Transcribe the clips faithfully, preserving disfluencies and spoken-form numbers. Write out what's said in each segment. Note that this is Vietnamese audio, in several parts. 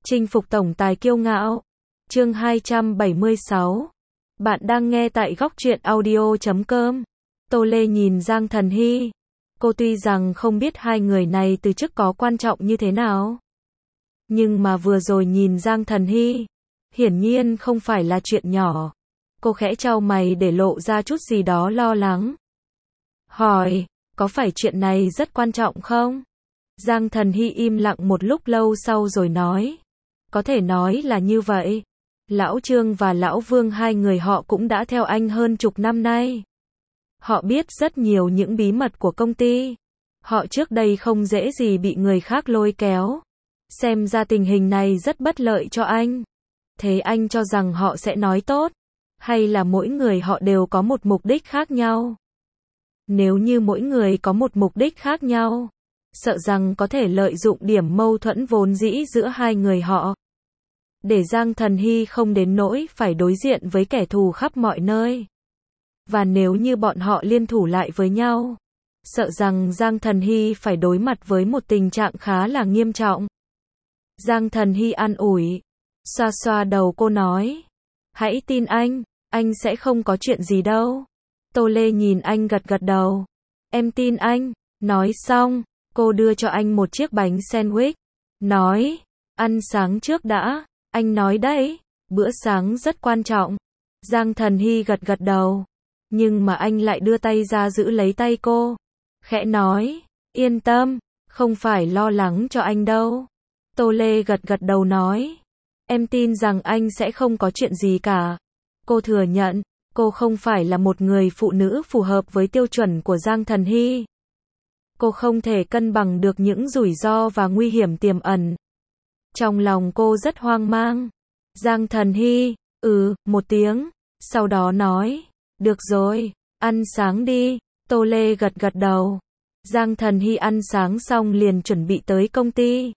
Chinh phục tổng tài kiêu ngạo. Chương hai trăm bảy mươi sáu. Bạn đang nghe tại góc truyện audio chấm com. Tô Lê nhìn Giang Thần Hy. Cô tuy rằng không biết hai người này từ trước có quan trọng như thế nào, nhưng mà vừa rồi nhìn Giang Thần Hy, hiển nhiên không phải là chuyện nhỏ. Cô khẽ chau mày để lộ ra chút gì đó lo lắng. Hỏi, có phải chuyện này rất quan trọng không? Giang Thần Hy im lặng một lúc lâu sau rồi nói. Có thể nói là như vậy. Lão Trương và Lão Vương hai người họ cũng đã theo anh hơn chục năm nay. Họ biết rất nhiều những bí mật của công ty. Họ trước đây không dễ gì bị người khác lôi kéo. Xem ra tình hình này rất bất lợi cho anh. Thế anh cho rằng họ sẽ nói tốt? Hay là mỗi người họ đều có một mục đích khác nhau? Nếu như mỗi người có một mục đích khác nhau, sợ rằng có thể lợi dụng điểm mâu thuẫn vốn dĩ giữa hai người họ, để Giang Thần Hy không đến nỗi phải đối diện với kẻ thù khắp mọi nơi. Và nếu như bọn họ liên thủ lại với nhau, sợ rằng Giang Thần Hy phải đối mặt với một tình trạng khá là nghiêm trọng. Giang Thần Hy an ủi, xoa xoa đầu cô nói, hãy tin anh, anh sẽ không có chuyện gì đâu. Tô Lê nhìn anh gật gật đầu, em tin anh. Nói xong, cô đưa cho anh một chiếc bánh sandwich, nói, ăn sáng trước đã, anh nói đấy, bữa sáng rất quan trọng. Giang Thần Hy gật gật đầu, nhưng mà anh lại đưa tay ra giữ lấy tay cô, khẽ nói, yên tâm, không phải lo lắng cho anh đâu. Tô Lê gật gật đầu nói, em tin rằng anh sẽ không có chuyện gì cả. Cô thừa nhận, cô không phải là một người phụ nữ phù hợp với tiêu chuẩn của Giang Thần Hy. Cô không thể cân bằng được những rủi ro và nguy hiểm tiềm ẩn. Trong lòng cô rất hoang mang. Giang Thần Hy, ừ, một tiếng, sau đó nói, được rồi, ăn sáng đi. Tô Lê gật gật đầu. Giang Thần Hy ăn sáng xong liền chuẩn bị tới công ty.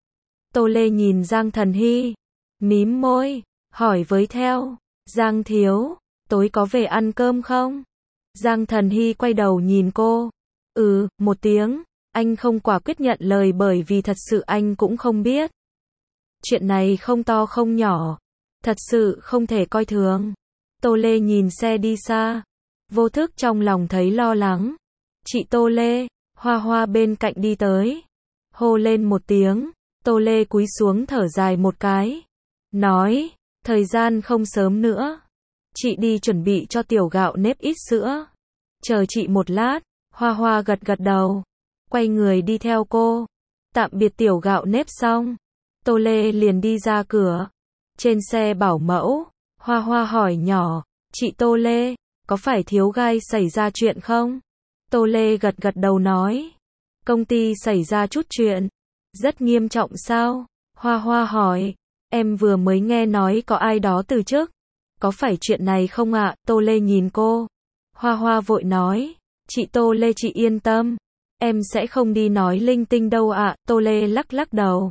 Tô Lê nhìn Giang Thần Hy, mím môi, hỏi với theo, Giang thiếu, tối có về ăn cơm không? Giang Thần Hy quay đầu nhìn cô. Ừ, một tiếng, anh không quả quyết nhận lời bởi vì thật sự anh cũng không biết. Chuyện này không to không nhỏ, thật sự không thể coi thường. Tô Lê nhìn xe đi xa, vô thức trong lòng thấy lo lắng. Chị Tô Lê, Hoa Hoa bên cạnh đi tới, hô lên một tiếng. Tô Lê cúi xuống thở dài một cái, nói, thời gian không sớm nữa, chị đi chuẩn bị cho tiểu gạo nếp ít sữa, chờ chị một lát. Hoa Hoa gật gật đầu, quay người đi theo cô. Tạm biệt tiểu gạo nếp xong, Tô Lê liền đi ra cửa. Trên xe bảo mẫu, Hoa Hoa hỏi nhỏ, chị Tô Lê, có phải thiếu gai xảy ra chuyện không? Tô Lê gật gật đầu nói, công ty xảy ra chút chuyện. Rất nghiêm trọng sao? Hoa Hoa hỏi, em vừa mới nghe nói có ai đó từ chức. Có phải chuyện này không ạ? Tô Lê nhìn cô. Hoa Hoa vội nói, chị Tô Lê chị yên tâm, em sẽ không đi nói linh tinh đâu ạ. Tô Lê lắc lắc đầu,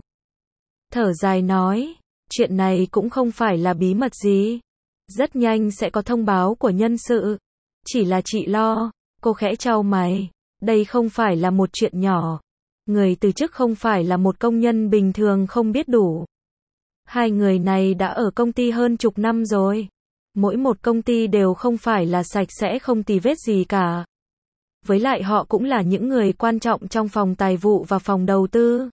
thở dài nói, chuyện này cũng không phải là bí mật gì, rất nhanh sẽ có thông báo của nhân sự, chỉ là chị lo. Cô khẽ chau mày, đây không phải là một chuyện nhỏ, người từ chức không phải là một công nhân bình thường không biết đủ. Hai người này đã ở công ty hơn chục năm rồi, mỗi một công ty đều không phải là sạch sẽ không tì vết gì cả. Với lại họ cũng là những người quan trọng trong phòng tài vụ và phòng đầu tư.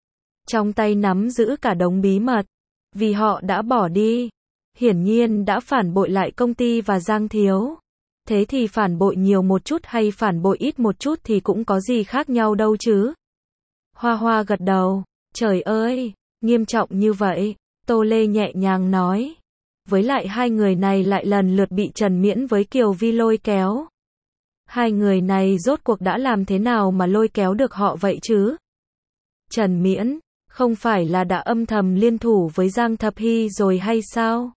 Trong tay nắm giữ cả đống bí mật. Vì họ đã bỏ đi, hiển nhiên đã phản bội lại công ty và Giang thiếu. Thế thì phản bội nhiều một chút hay phản bội ít một chút thì cũng có gì khác nhau đâu chứ. Hoa Hoa gật đầu, trời ơi, nghiêm trọng như vậy. Tô Lê nhẹ nhàng nói. Với lại hai người này lại lần lượt bị Trần Miễn với Kiều Vi lôi kéo. Hai người này rốt cuộc đã làm thế nào mà lôi kéo được họ vậy chứ? Trần Miễn, không phải là đã âm thầm liên thủ với Giang Thập Hy rồi hay sao?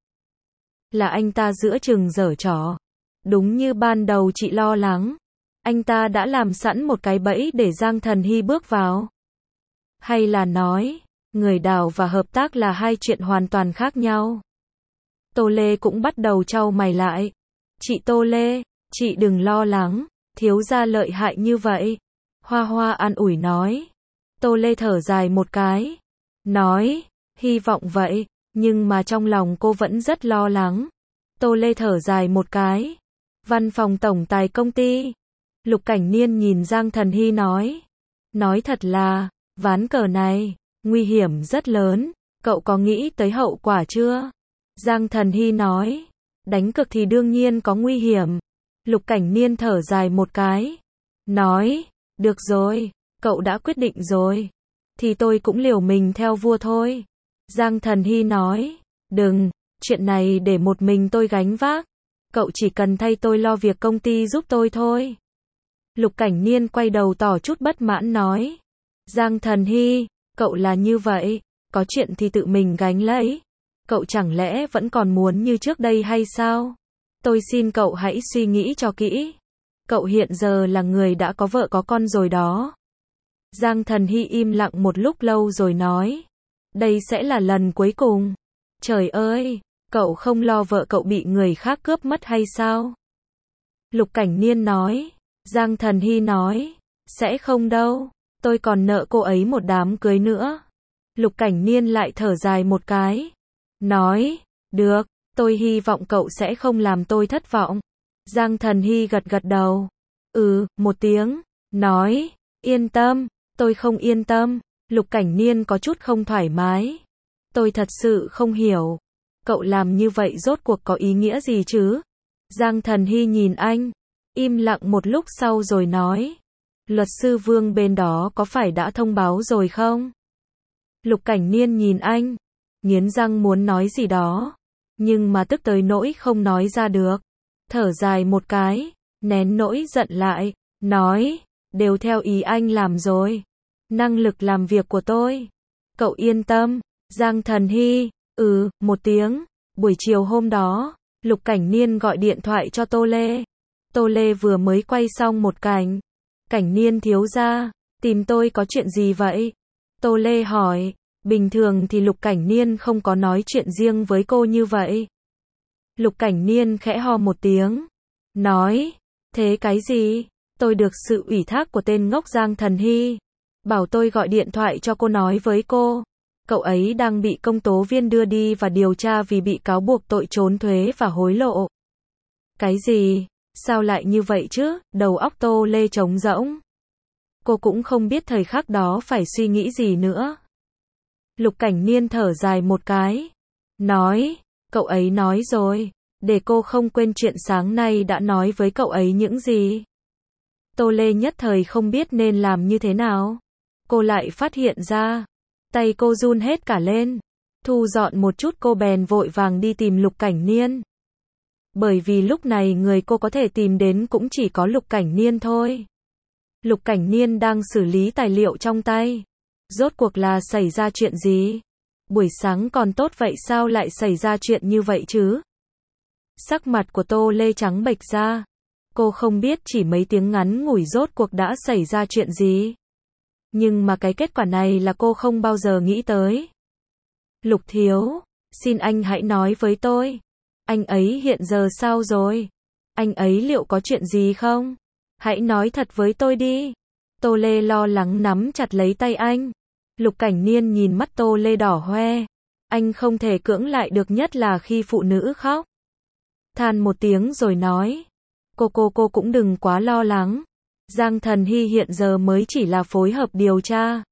Là anh ta giữa chừng giở trò. Đúng như ban đầu chị lo lắng. Anh ta đã làm sẵn một cái bẫy để Giang Thần Hy bước vào. Hay là nói, người đào và hợp tác là hai chuyện hoàn toàn khác nhau? Tô Lê cũng bắt đầu chau mày lại. Chị Tô Lê, chị đừng lo lắng, thiếu gia lợi hại như vậy. Hoa Hoa an ủi nói. Tô Lê thở dài một cái, nói, Hy vọng vậy, nhưng mà trong lòng cô vẫn rất lo lắng. Tô Lê thở dài một cái. Văn phòng tổng tài công ty. Lục Cảnh Niên nhìn Giang Thần Hy nói. Nói thật là, ván cờ này, nguy hiểm rất lớn, cậu có nghĩ tới hậu quả chưa? Giang Thần Hy nói. Đánh cược thì đương nhiên có nguy hiểm. Lục Cảnh Niên thở dài một cái. Nói, được rồi, cậu đã quyết định rồi. Thì tôi cũng liều mình theo vua thôi. Giang Thần Hy nói. Đừng, chuyện này để một mình tôi gánh vác. Cậu chỉ cần thay tôi lo việc công ty giúp tôi thôi. Lục Cảnh Niên quay đầu tỏ chút bất mãn nói. Giang Thần Hy, cậu là như vậy, có chuyện thì tự mình gánh lấy. Cậu chẳng lẽ vẫn còn muốn như trước đây hay sao? Tôi xin cậu hãy suy nghĩ cho kỹ. Cậu hiện giờ là người đã có vợ có con rồi đó. Giang Thần Hy im lặng một lúc lâu rồi nói. Đây sẽ là lần cuối cùng. Trời ơi, cậu không lo vợ cậu bị người khác cướp mất hay sao? Lục Cảnh Niên nói. Giang Thần Hy nói. Sẽ không đâu, tôi còn nợ cô ấy một đám cưới nữa. Lục Cảnh Niên lại thở dài một cái. Nói, được, tôi hy vọng cậu sẽ không làm tôi thất vọng. Giang Thần Hy gật gật đầu. Ừ, một tiếng. Nói, yên tâm, tôi không yên tâm. Lục Cảnh Niên có chút không thoải mái. Tôi thật sự không hiểu. Cậu làm như vậy rốt cuộc có ý nghĩa gì chứ? Giang Thần Hy nhìn anh. Im lặng một lúc sau rồi nói. Luật sư Vương bên đó có phải đã thông báo rồi không? Lục Cảnh Niên nhìn anh. Nghiến răng muốn nói gì đó. Nhưng mà tức tới nỗi không nói ra được. Thở dài một cái. Nén nỗi giận lại. Nói. Đều theo ý anh làm rồi. Năng lực làm việc của tôi. Cậu yên tâm. Giang Thần Hy. Ừ, một tiếng. Buổi chiều hôm đó, Lục Cảnh Niên gọi điện thoại cho Tô Lê. Tô Lê vừa mới quay xong một cảnh. Cảnh Niên thiếu gia, tìm tôi có chuyện gì vậy? Tô Lê hỏi. Bình thường thì Lục Cảnh Niên không có nói chuyện riêng với cô như vậy. Lục Cảnh Niên khẽ ho một tiếng. Nói. Thế cái gì? Tôi được sự ủy thác của tên ngốc Giang Thần Hy. Bảo tôi gọi điện thoại cho cô nói với cô. Cậu ấy đang bị công tố viên đưa đi và điều tra vì bị cáo buộc tội trốn thuế và hối lộ. Cái gì? Sao lại như vậy chứ? Đầu óc Tô Lê trống rỗng. Cô cũng không biết thời khắc đó phải suy nghĩ gì nữa. Lục Cảnh Niên thở dài một cái. Nói, cậu ấy nói rồi, để cô không quên chuyện sáng nay đã nói với cậu ấy những gì. Tô Lê nhất thời không biết nên làm như thế nào. Cô lại phát hiện ra. Tay cô run hết cả lên. Thu dọn một chút cô bèn vội vàng đi tìm Lục Cảnh Niên. Bởi vì lúc này người cô có thể tìm đến cũng chỉ có Lục Cảnh Niên thôi. Lục Cảnh Niên đang xử lý tài liệu trong tay. Rốt cuộc là xảy ra chuyện gì? Buổi sáng còn tốt vậy sao lại xảy ra chuyện như vậy chứ? Sắc mặt của Tô Lê trắng bệch ra. Cô không biết chỉ mấy tiếng ngắn ngủi rốt cuộc đã xảy ra chuyện gì. Nhưng mà cái kết quả này là cô không bao giờ nghĩ tới. Lục thiếu, xin anh hãy nói với tôi. Anh ấy hiện giờ sao rồi? Anh ấy liệu có chuyện gì không? Hãy nói thật với tôi đi. Tô Lê lo lắng nắm chặt lấy tay anh. Lục Cảnh Niên nhìn mắt Tô Lê đỏ hoe. Anh không thể cưỡng lại được, nhất là khi phụ nữ khóc. Than một tiếng rồi nói. Cô cô cô cũng đừng quá lo lắng. Giang Thần Hy hiện giờ mới chỉ là phối hợp điều tra.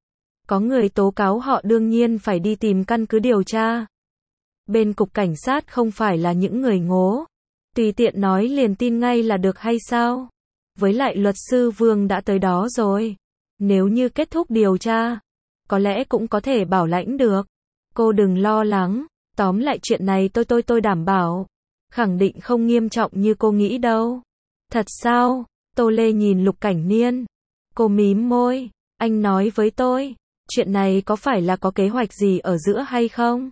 Có người tố cáo họ đương nhiên phải đi tìm căn cứ điều tra. Bên cục cảnh sát không phải là những người ngố. Tùy tiện nói liền tin ngay là được hay sao? Với lại luật sư Vương đã tới đó rồi. Nếu như kết thúc điều tra, có lẽ cũng có thể bảo lãnh được. Cô đừng lo lắng. Tóm lại chuyện này tôi tôi tôi đảm bảo. Khẳng định không nghiêm trọng như cô nghĩ đâu. Thật sao? Tô Lê nhìn Lục Cảnh Niên. Cô mím môi. Anh nói với tôi. Chuyện này có phải là có kế hoạch gì ở giữa hay không?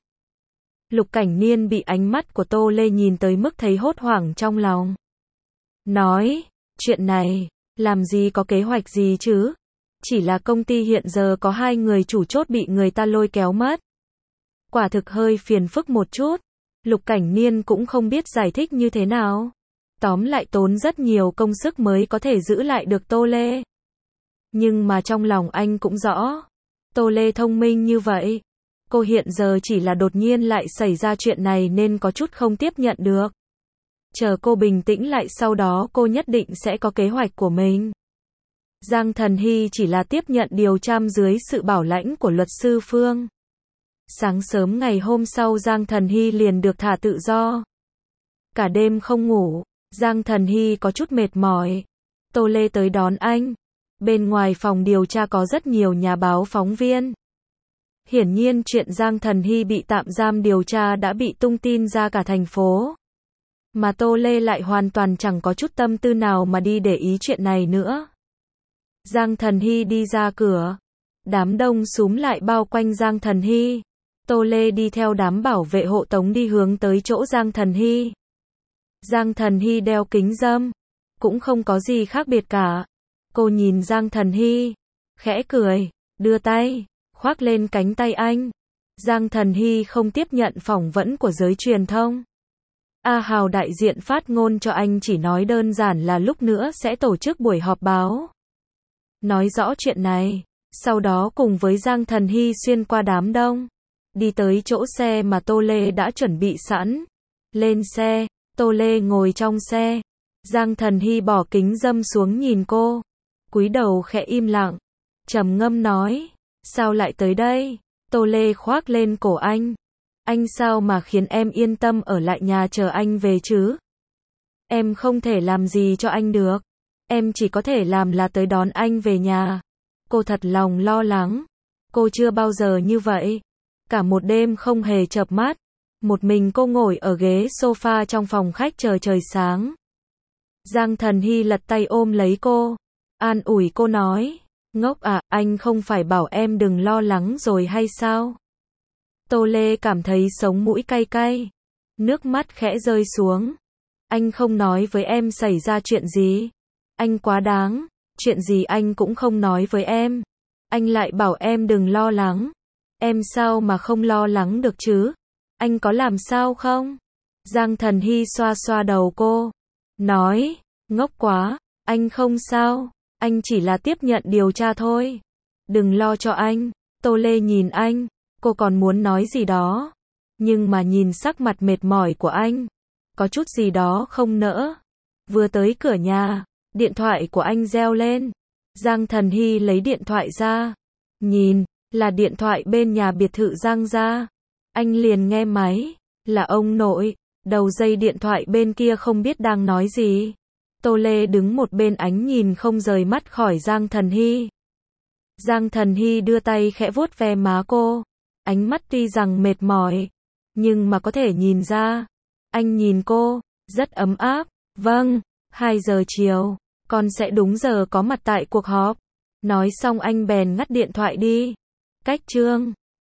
Lục Cảnh Niên bị ánh mắt của Tô Lê nhìn tới mức thấy hốt hoảng trong lòng. Nói. Chuyện này. Làm gì có kế hoạch gì chứ? Chỉ là công ty hiện giờ có hai người chủ chốt bị người ta lôi kéo mất. Quả thực hơi phiền phức một chút. Lục Cảnh Niên cũng không biết giải thích như thế nào. Tóm lại tốn rất nhiều công sức mới có thể giữ lại được Tô Lê. Nhưng mà trong lòng anh cũng rõ. Tô Lê thông minh như vậy. Cô hiện giờ chỉ là đột nhiên lại xảy ra chuyện này nên có chút không tiếp nhận được. Chờ cô bình tĩnh lại sau đó cô nhất định sẽ có kế hoạch của mình. Giang Thần Hy chỉ là tiếp nhận điều tra dưới sự bảo lãnh của luật sư Phương. Sáng sớm ngày hôm sau Giang Thần Hy liền được thả tự do. Cả đêm không ngủ, Giang Thần Hy có chút mệt mỏi. Tô Lê tới đón anh. Bên ngoài phòng điều tra có rất nhiều nhà báo phóng viên. Hiển nhiên chuyện Giang Thần Hy bị tạm giam điều tra đã bị tung tin ra cả thành phố. Mà Tô Lê lại hoàn toàn chẳng có chút tâm tư nào mà đi để ý chuyện này nữa. Giang Thần Hy đi ra cửa. Đám đông xúm lại bao quanh Giang Thần Hy. Tô Lê đi theo đám bảo vệ hộ tống đi hướng tới chỗ Giang Thần Hy. Giang Thần Hy đeo kính râm. Cũng không có gì khác biệt cả. Cô nhìn Giang Thần Hy. Khẽ cười. Đưa tay. Khoác lên cánh tay anh. Giang Thần Hy không tiếp nhận phỏng vấn của giới truyền thông. A Hào đại diện phát ngôn cho anh chỉ nói đơn giản là lúc nữa sẽ tổ chức buổi họp báo. Nói rõ chuyện này. Sau đó cùng với Giang Thần Hy xuyên qua đám đông. Đi tới chỗ xe mà Tô Lê đã chuẩn bị sẵn. Lên xe. Tô Lê ngồi trong xe. Giang Thần Hy bỏ kính râm xuống nhìn cô. Cúi đầu khẽ im lặng. Trầm ngâm nói. Sao lại tới đây? Tô Lê khoác lên cổ anh. Anh sao mà khiến em yên tâm ở lại nhà chờ anh về chứ? Em không thể làm gì cho anh được. Em chỉ có thể làm là tới đón anh về nhà. Cô thật lòng lo lắng. Cô chưa bao giờ như vậy. Cả một đêm không hề chợp mắt. Một mình cô ngồi ở ghế sofa trong phòng khách chờ trời sáng. Giang Thần Hy lật tay ôm lấy cô. An ủi cô nói. Ngốc à, anh không phải bảo em đừng lo lắng rồi hay sao? Tô Lê cảm thấy sống mũi cay cay. Nước mắt khẽ rơi xuống. Anh không nói với em xảy ra chuyện gì. Anh quá đáng. Chuyện gì anh cũng không nói với em. Anh lại bảo em đừng lo lắng. Em sao mà không lo lắng được chứ? Anh có làm sao không? Giang Thần Hy xoa xoa đầu cô. Nói. Ngốc quá. Anh không sao. Anh chỉ là tiếp nhận điều tra thôi. Đừng lo cho anh. Tô Lê nhìn anh. Cô còn muốn nói gì đó. Nhưng mà nhìn sắc mặt mệt mỏi của anh. Có chút gì đó không nỡ. Vừa tới cửa nhà. Điện thoại của anh reo lên. Giang Thần Hy lấy điện thoại ra. Nhìn. Là điện thoại bên nhà biệt thự Giang gia. Anh liền nghe máy. Là ông nội. Đầu dây điện thoại bên kia không biết đang nói gì. Tô Lê đứng một bên ánh nhìn không rời mắt khỏi Giang Thần Hy. Giang Thần Hy đưa tay khẽ vuốt ve má cô. Ánh mắt tuy rằng mệt mỏi. Nhưng mà có thể nhìn ra. Anh nhìn cô. Rất ấm áp. Vâng. hai giờ chiều. Con sẽ đúng giờ có mặt tại cuộc họp. Nói xong anh bèn ngắt điện thoại đi. Cách chương